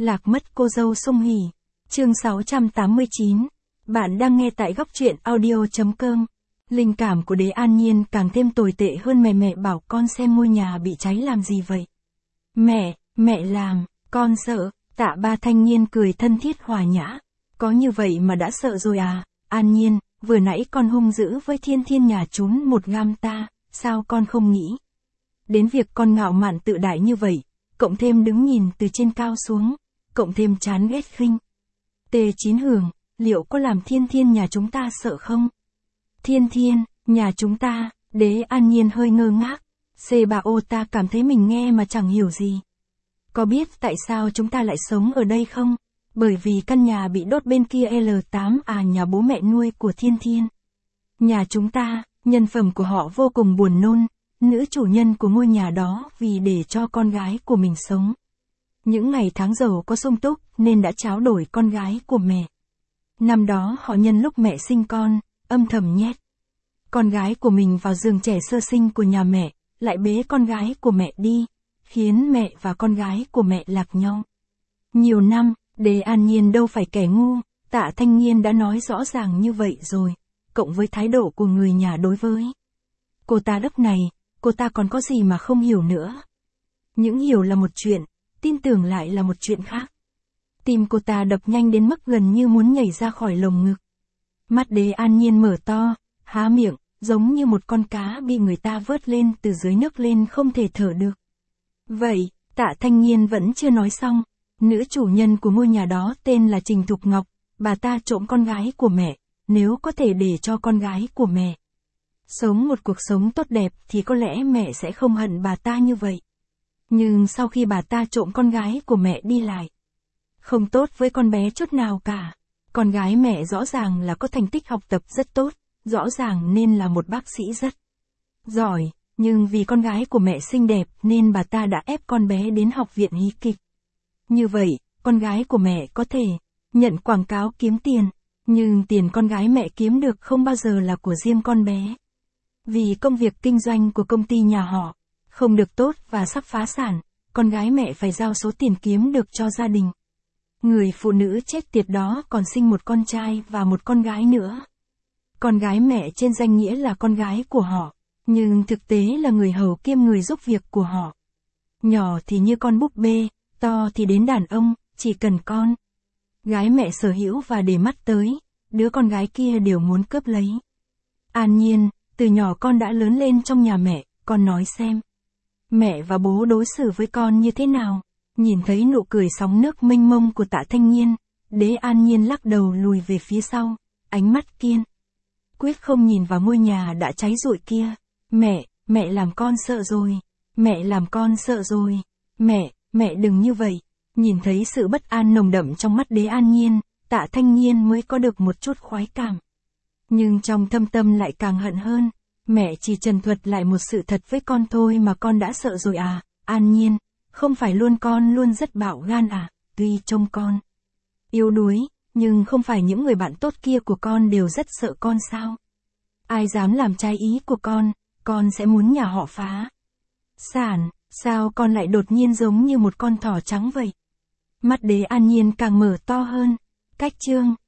Lạc mất cô dâu Song Hỷ. Chương 689. Bạn đang nghe tại góc truyện audio.com. Linh cảm của Đế An Nhiên càng thêm tồi tệ hơn. Mẹ bảo con xem ngôi nhà bị cháy làm gì vậy? Mẹ làm, con sợ. Tạ Ba thanh niên cười thân thiết hòa nhã. Có như vậy mà đã sợ rồi à? An Nhiên, vừa nãy con hung dữ với Thiên Thiên nhà chúng một gam ta, sao con không nghĩ đến việc con ngạo mạn tự đại như vậy, cộng thêm đứng nhìn từ trên cao xuống, cộng thêm chán ghét khinh Tề Chín Hưởng, liệu có làm Thiên Thiên nhà chúng ta sợ không? Thiên Thiên, nhà chúng ta, Đế An Nhiên hơi ngơ ngác. C3O ta cảm thấy mình nghe mà chẳng hiểu gì. Có biết tại sao chúng ta lại sống ở đây không? Bởi vì căn nhà bị đốt bên kia L8 à, nhà bố mẹ nuôi của Thiên Thiên. Nhà chúng ta, nhân phẩm của họ vô cùng buồn nôn, nữ chủ nhân của ngôi nhà đó vì để cho con gái của mình sống. Những ngày tháng giàu có sung túc nên đã tráo đổi con gái của mẹ. Năm đó họ nhân lúc mẹ sinh con, âm thầm nhét con gái của mình vào giường trẻ sơ sinh của nhà mẹ, lại bế con gái của mẹ đi, khiến mẹ và con gái của mẹ lạc nhau. Nhiều năm, Đế An Nhiên đâu phải kẻ ngu, Tạ Thanh Nhiên đã nói rõ ràng như vậy rồi, cộng với thái độ của người nhà đối với cô ta lúc này, cô ta còn có gì mà không hiểu nữa. Những hiểu là một chuyện, tin tưởng lại là một chuyện khác. Tim cô ta đập nhanh đến mức gần như muốn nhảy ra khỏi lồng ngực. Mắt Đế An Nhiên mở to, há miệng, giống như một con cá bị người ta vớt lên từ dưới nước lên không thể thở được. Vậy, Tạ Thanh Nhiên vẫn chưa nói xong. Nữ chủ nhân của ngôi nhà đó tên là Trình Thục Ngọc, bà ta trộm con gái của mẹ, nếu có thể để cho con gái của mẹ sống một cuộc sống tốt đẹp thì có lẽ mẹ sẽ không hận bà ta như vậy. Nhưng sau khi bà ta trộm con gái của mẹ đi lại, không tốt với con bé chút nào cả. Con gái mẹ rõ ràng là có thành tích học tập rất tốt, rõ ràng nên là một bác sĩ rất giỏi, nhưng vì con gái của mẹ xinh đẹp nên bà ta đã ép con bé đến học viện hí kịch. Như vậy, con gái của mẹ có thể nhận quảng cáo kiếm tiền, nhưng tiền con gái mẹ kiếm được không bao giờ là của riêng con bé. Vì công việc kinh doanh của công ty nhà họ không được tốt và sắp phá sản, con gái mẹ phải giao số tiền kiếm được cho gia đình. Người phụ nữ chết tiệt đó còn sinh một con trai và một con gái nữa. Con gái mẹ trên danh nghĩa là con gái của họ, nhưng thực tế là người hầu kiêm người giúp việc của họ. Nhỏ thì như con búp bê, to thì đến đàn ông, chỉ cần con gái mẹ sở hữu và để mắt tới, đứa con gái kia đều muốn cướp lấy. An Nhiên, từ nhỏ con đã lớn lên trong nhà mẹ, con nói xem. Mẹ và bố đối xử với con như thế nào? Nhìn thấy nụ cười sóng nước mênh mông của Tạ Thanh Nhiên, Đế An Nhiên lắc đầu lùi về phía sau, ánh mắt kiên quyết không nhìn vào ngôi nhà đã cháy rụi kia. Mẹ làm con sợ rồi. Mẹ làm con sợ rồi. Mẹ đừng như vậy. Nhìn thấy sự bất an nồng đậm trong mắt Đế An Nhiên, Tạ Thanh Nhiên mới có được một chút khoái cảm. Nhưng trong thâm tâm lại càng hận hơn. Mẹ chỉ trần thuật lại một sự thật với con thôi mà con đã sợ rồi à? An Nhiên, không phải con luôn rất bạo gan à? Tuy trông con yếu đuối, nhưng không phải những người bạn tốt kia của con đều rất sợ con sao? Ai dám làm trái ý của con sẽ muốn nhà họ phá sản. Sao con lại đột nhiên giống như một con thỏ trắng vậy? Mắt Đế An Nhiên càng mở to hơn. Cách chương